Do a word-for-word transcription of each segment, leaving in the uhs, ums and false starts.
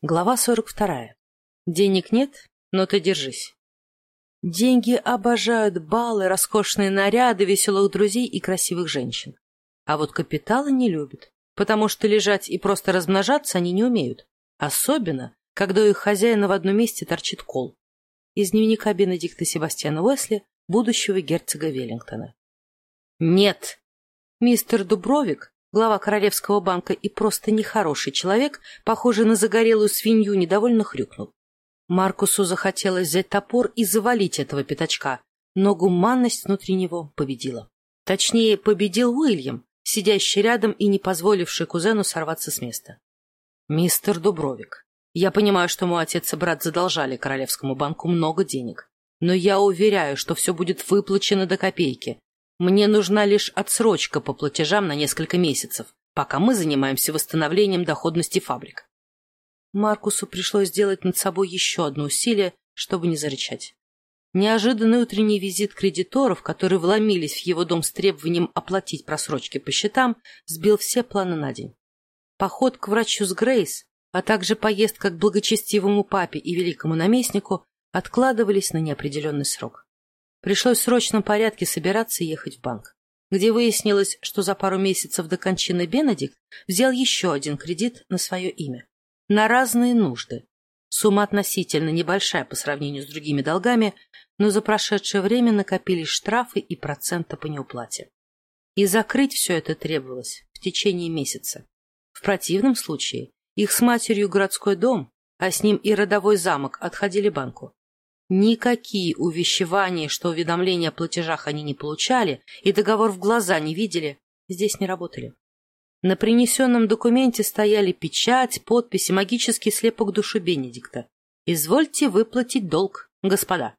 Глава сорок вторая. Денег нет, но ты держись. Деньги обожают балы, роскошные наряды, веселых друзей и красивых женщин. А вот капитала не любят, потому что лежать и просто размножаться они не умеют. Особенно, когда у их хозяина в одном месте торчит кол. Из дневника Бенедикта Себастьяна Уэсли, будущего герцога Веллингтона. Нет! Мистер Дубровик, глава Королевского банка и просто нехороший человек, похожий на загорелую свинью, недовольно хрюкнул. Маркусу захотелось взять топор и завалить этого пятачка, но гуманность внутри него победила. Точнее, победил Уильям, сидящий рядом и не позволивший кузену сорваться с места. «Мистер Дубровик, я понимаю, что мой отец и брат задолжали Королевскому банку много денег, но я уверяю, что все будет выплачено до копейки. Мне нужна лишь отсрочка по платежам на несколько месяцев, пока мы занимаемся восстановлением доходности фабрик». Маркусу пришлось сделать над собой еще одно усилие, чтобы не зарычать. Неожиданный утренний визит кредиторов, которые вломились в его дом с требованием оплатить просрочки по счетам, сбил все планы на день. Поход к врачу с Грейс, а также поездка к благочестивому папе и великому наместнику откладывались на неопределенный срок. Пришлось в срочном порядке собираться и ехать в банк, где выяснилось, что за пару месяцев до кончины Бенедикт взял еще один кредит на свое имя. На разные нужды. Сумма относительно небольшая по сравнению с другими долгами, но за прошедшее время накопились штрафы и проценты по неуплате. И закрыть все это требовалось в течение месяца. В противном случае их с матерью городской дом, а с ним и родовой замок отходили банку. Никакие увещевания, что уведомления о платежах они не получали и договор в глаза не видели, здесь не работали. На принесенном документе стояли печать, подпись и магический слепок души Бенедикта. «Извольте выплатить долг, господа».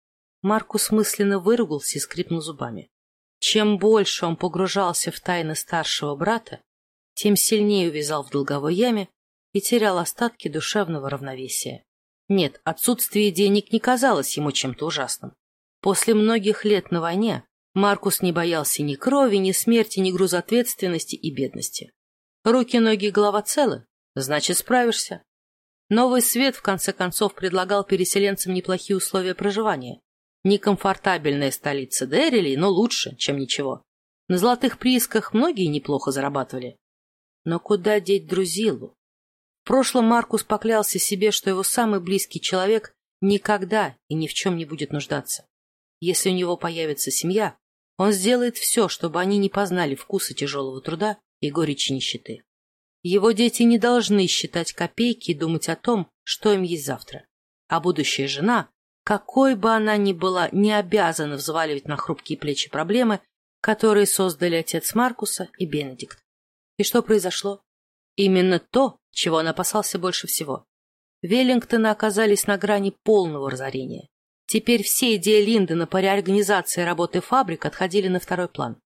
Маркус мысленно выругался и скрипнул зубами. Чем больше он погружался в тайны старшего брата, тем сильнее увязал в долговой яме и терял остатки душевного равновесия. Нет, отсутствие денег не казалось ему чем-то ужасным. После многих лет на войне Маркус не боялся ни крови, ни смерти, ни груза ответственности и бедности. Руки, ноги и голова целы, значит, справишься. Новый свет, в конце концов, предлагал переселенцам неплохие условия проживания. Некомфортабельная столица Деррили, но лучше, чем ничего. На золотых приисках многие неплохо зарабатывали. Но куда деть Друзиллу? В прошлом Маркус поклялся себе, что его самый близкий человек никогда и ни в чем не будет нуждаться. Если у него появится семья, он сделает все, чтобы они не познали вкуса тяжелого труда и горечи нищеты. Его дети не должны считать копейки и думать о том, что им есть завтра. А будущая жена, какой бы она ни была, не обязана взваливать на хрупкие плечи проблемы, которые создали отец Маркуса и Бенедикт. И что произошло? Именно то, чего он опасался больше всего. Веллингтоны оказались на грани полного разорения. Теперь все идеи Линдона по реорганизации работы фабрик отходили на второй план.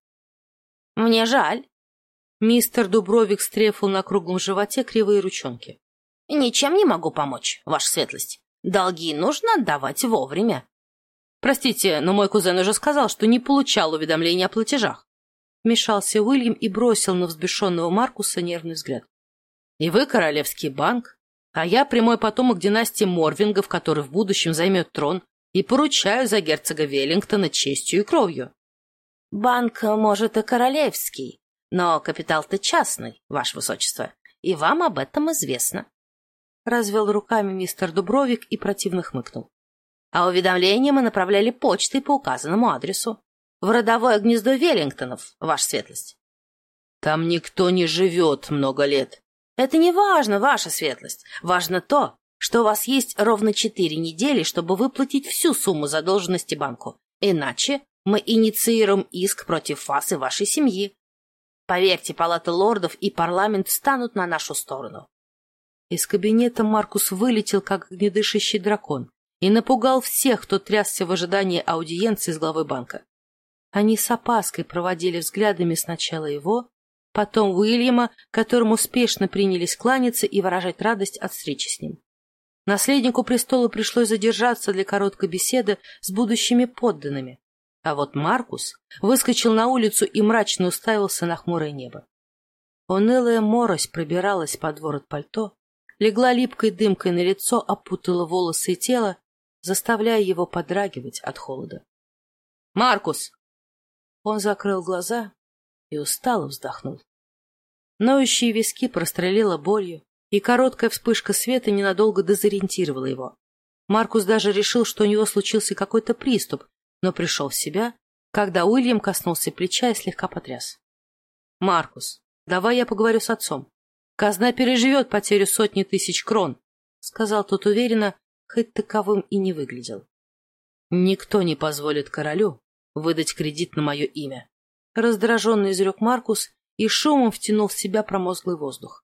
«Мне жаль». Мистер Дубровик стрефил на круглом животе кривые ручонки. «Ничем не могу помочь, ваша светлость. Долги нужно отдавать вовремя». «Простите, но мой кузен уже сказал, что не получал уведомления о платежах». Вмешался Уильям и бросил на взбешенного Маркуса нервный взгляд. «И вы Королевский банк, а я прямой потомок династии Морвингов, который в будущем займет трон, и поручаю за герцога Веллингтона честью и кровью». «Банк, может, и королевский, но капитал-то частный, ваше высочество, и вам об этом известно». Развел руками мистер Дубровик и противно хмыкнул. «А уведомления мы направляли почтой по указанному адресу. В родовое гнездо Веллингтонов, ваша светлость». «Там никто не живет много лет». «Это не важно, ваша светлость. Важно то, что у вас есть ровно четыре недели, чтобы выплатить всю сумму задолженности банку. Иначе мы инициируем иск против вас и вашей семьи. Поверьте, палата лордов и парламент встанут на нашу сторону». Из кабинета Маркус вылетел, как огнедышащий дракон, и напугал всех, кто трясся в ожидании аудиенции с главой банка. Они с опаской проводили взглядами сначала его, потом Уильяма, которому успешно принялись кланяться и выражать радость от встречи с ним. Наследнику престола пришлось задержаться для короткой беседы с будущими подданными, а вот Маркус выскочил на улицу и мрачно уставился на хмурое небо. Унылая морось пробиралась под ворот пальто, легла липкой дымкой на лицо, опутала волосы и тело, заставляя его подрагивать от холода. «Маркус!» Он закрыл глаза и устало вздохнул. Ноющие виски прострелила болью, и короткая вспышка света ненадолго дезориентировала его. Маркус даже решил, что у него случился какой-то приступ, но пришел в себя, когда Уильям коснулся плеча и слегка потряс. «Маркус, давай я поговорю с отцом. Казна переживет потерю сотни тысяч крон», — сказал тот уверенно, хоть таковым и не выглядел. «Никто не позволит королю выдать кредит на мое имя», — раздраженно изрек Маркус и шумом втянул в себя промозглый воздух.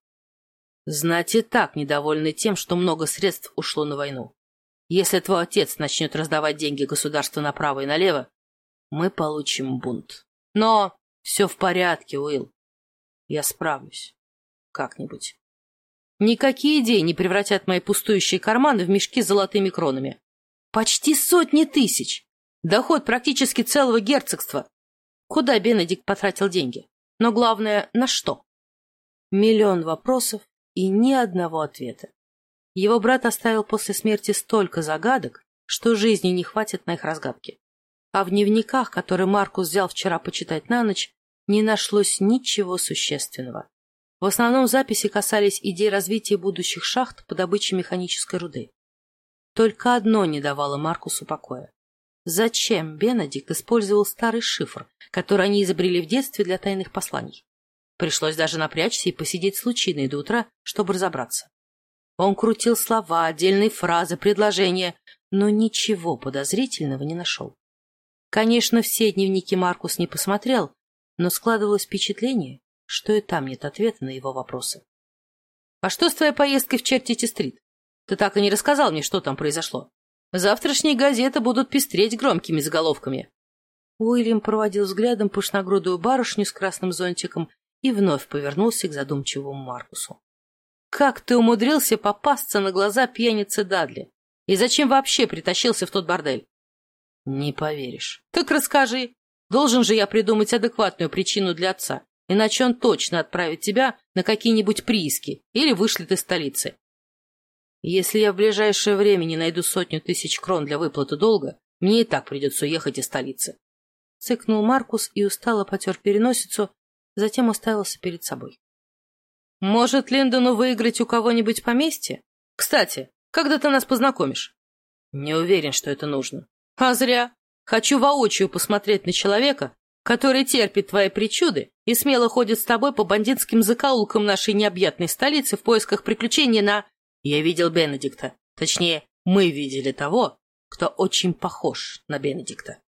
«Знать и так недовольны тем, что много средств ушло на войну. Если твой отец начнет раздавать деньги государству направо и налево, мы получим бунт. Но все в порядке, Уилл. Я справлюсь. Как-нибудь. Никакие идеи не превратят мои пустующие карманы в мешки с золотыми кронами. Почти сотни тысяч! Доход практически целого герцогства. Куда Бенедикт потратил деньги? Но главное, на что? Миллион вопросов и ни одного ответа. Его брат оставил после смерти столько загадок, что жизни не хватит на их разгадки. А в дневниках, которые Маркус взял вчера почитать на ночь, не нашлось ничего существенного. В основном записи касались идей развития будущих шахт по добыче механической руды. Только одно не давало Маркусу покоя. Зачем Бенедикт использовал старый шифр, который они изобрели в детстве для тайных посланий? Пришлось даже напрячься и посидеть с Лучиной до утра, чтобы разобраться. Он крутил слова, отдельные фразы, предложения, но ничего подозрительного не нашел. Конечно, все дневники Маркус не посмотрел, но складывалось впечатление, что и там нет ответа на его вопросы. — А что с твоей поездкой в Чертити-стрит? Ты так и не рассказал мне, что там произошло. Завтрашние газеты будут пестреть громкими заголовками. Уильям проводил взглядом пышногрудую барышню с красным зонтиком и вновь повернулся к задумчивому Маркусу. — Как ты умудрился попасться на глаза пьянице Дадли? И зачем вообще притащился в тот бордель? — Не поверишь. — Так расскажи. Должен же я придумать адекватную причину для отца, иначе он точно отправит тебя на какие-нибудь прииски или вышлет из столицы. Если я в ближайшее время не найду сотню тысяч крон для выплаты долга, мне и так придется уехать из столицы. Цыкнул Маркус и устало потер переносицу, затем уставился перед собой. Может, Линдону выиграть у кого-нибудь поместье? Кстати, когда ты нас познакомишь? Не уверен, что это нужно. А зря. Хочу воочию посмотреть на человека, который терпит твои причуды и смело ходит с тобой по бандитским закоулкам нашей необъятной столицы в поисках приключений на... Я видел Бенедикта. Точнее, мы видели того, кто очень похож на Бенедикта.